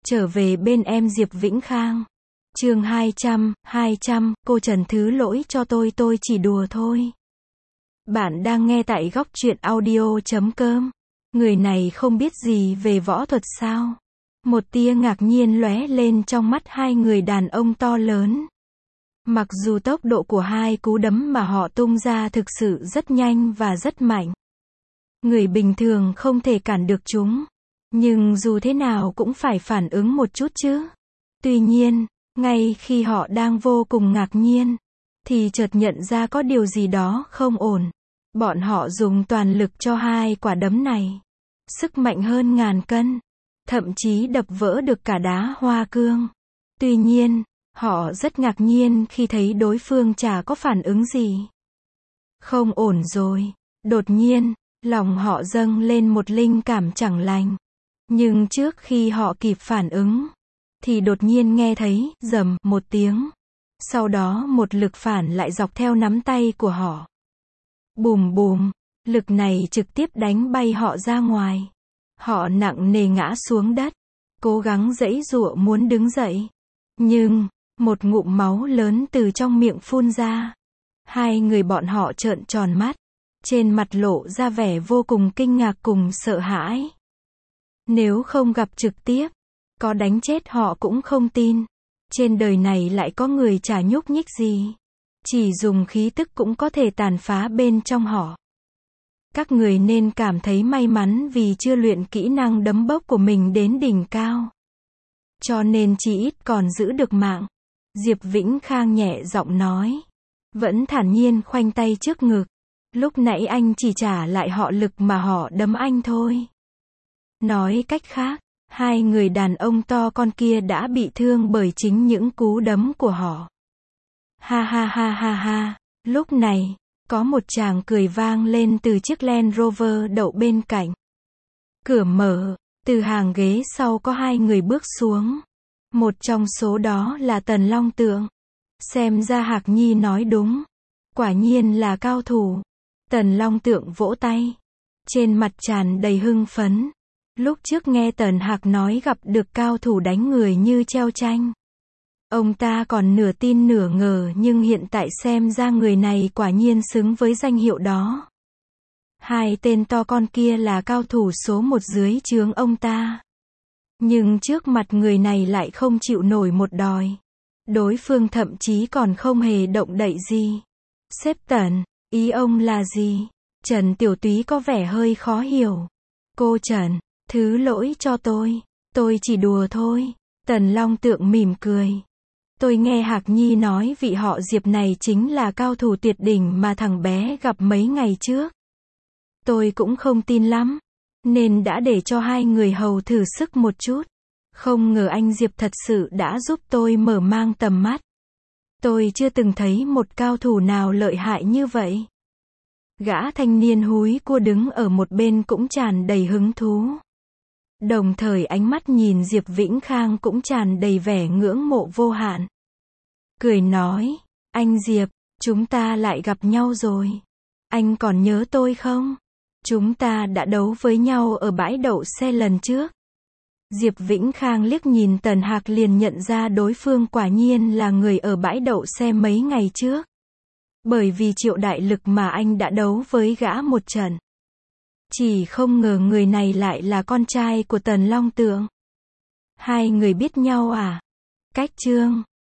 Trở về bên em Diệp Vĩnh Khang. Chương 200, cô Trần thứ lỗi cho tôi chỉ đùa thôi. Bạn đang nghe tại góc truyện audio.com. Người này không biết gì về võ thuật sao? Một tia ngạc nhiên lóe lên trong mắt hai người đàn ông to lớn. Mặc dù tốc độ của hai cú đấm mà họ tung ra thực sự rất nhanh và rất mạnh. Người bình thường không thể cản được chúng. Nhưng dù thế nào cũng phải phản ứng một chút chứ. Tuy nhiên, ngay khi họ đang vô cùng ngạc nhiên, thì chợt nhận ra có điều gì đó không ổn. Bọn họ dùng toàn lực cho hai quả đấm này. Sức mạnh hơn ngàn cân. Thậm chí đập vỡ được cả đá hoa cương. Tuy nhiên, họ rất ngạc nhiên khi thấy đối phương chả có phản ứng gì. Không ổn rồi. Đột nhiên, lòng họ dâng lên một linh cảm chẳng lành. Nhưng trước khi họ kịp phản ứng, thì đột nhiên nghe thấy, rầm, một tiếng. Sau đó một lực phản lại dọc theo nắm tay của họ. Bùm bùm, lực này trực tiếp đánh bay họ ra ngoài. Họ nặng nề ngã xuống đất, cố gắng giãy giụa muốn đứng dậy. Nhưng, một ngụm máu lớn từ trong miệng phun ra. Hai người bọn họ trợn tròn mắt, trên mặt lộ ra vẻ vô cùng kinh ngạc cùng sợ hãi. Nếu không gặp trực tiếp, có đánh chết họ cũng không tin. Trên đời này lại có người chả nhúc nhích gì. Chỉ dùng khí tức cũng có thể tàn phá bên trong họ. Các người nên cảm thấy may mắn vì chưa luyện kỹ năng đấm bốc của mình đến đỉnh cao. Cho nên chỉ ít còn giữ được mạng. Diệp Vĩnh Khang nhẹ giọng nói. Vẫn thản nhiên khoanh tay trước ngực. Lúc nãy anh chỉ trả lại họ lực mà họ đấm anh thôi. Nói cách khác, hai người đàn ông to con kia đã bị thương bởi chính những cú đấm của họ. Ha ha ha ha ha. Lúc này, có một tràng cười vang lên từ chiếc Land Rover đậu bên cạnh. Cửa mở, từ hàng ghế sau có hai người bước xuống. Một trong số đó là Tần Long Tượng. Xem ra Hạc Nhi nói đúng. Quả nhiên là cao thủ. Tần Long Tượng vỗ tay. Trên mặt tràn đầy hưng phấn. Lúc trước nghe Tần Hạc nói gặp được cao thủ đánh người như treo tranh. Ông ta còn nửa tin nửa ngờ nhưng hiện tại xem ra người này quả nhiên xứng với danh hiệu đó. Hai tên to con kia là cao thủ số một dưới trướng ông ta. Nhưng trước mặt người này lại không chịu nổi một đòn. Đối phương thậm chí còn không hề động đậy gì. Sếp Tần, ý ông là gì? Trần Tiểu Túy có vẻ hơi khó hiểu. Cô Trần, thứ lỗi cho tôi chỉ đùa thôi. Tần Long Tượng mỉm cười. Tôi nghe Hạc Nhi nói vị họ Diệp này chính là cao thủ tuyệt đỉnh mà thằng bé gặp mấy ngày trước. Tôi cũng không tin lắm, nên đã để cho hai người hầu thử sức một chút. Không ngờ anh Diệp thật sự đã giúp tôi mở mang tầm mắt. Tôi chưa từng thấy một cao thủ nào lợi hại như vậy. Gã thanh niên húi cua đứng ở một bên cũng tràn đầy hứng thú. Đồng thời ánh mắt nhìn Diệp Vĩnh Khang cũng tràn đầy vẻ ngưỡng mộ vô hạn. Cười nói, anh Diệp, chúng ta lại gặp nhau rồi. Anh còn nhớ tôi không? Chúng ta đã đấu với nhau ở bãi đậu xe lần trước. Diệp Vĩnh Khang liếc nhìn Tần Hạc liền nhận ra đối phương quả nhiên là người ở bãi đậu xe mấy ngày trước. Bởi vì Triệu Đại Lực mà anh đã đấu với gã một trận. Chỉ không ngờ người này lại là con trai của Tần Long Tượng. Hai người biết nhau à? Cách chương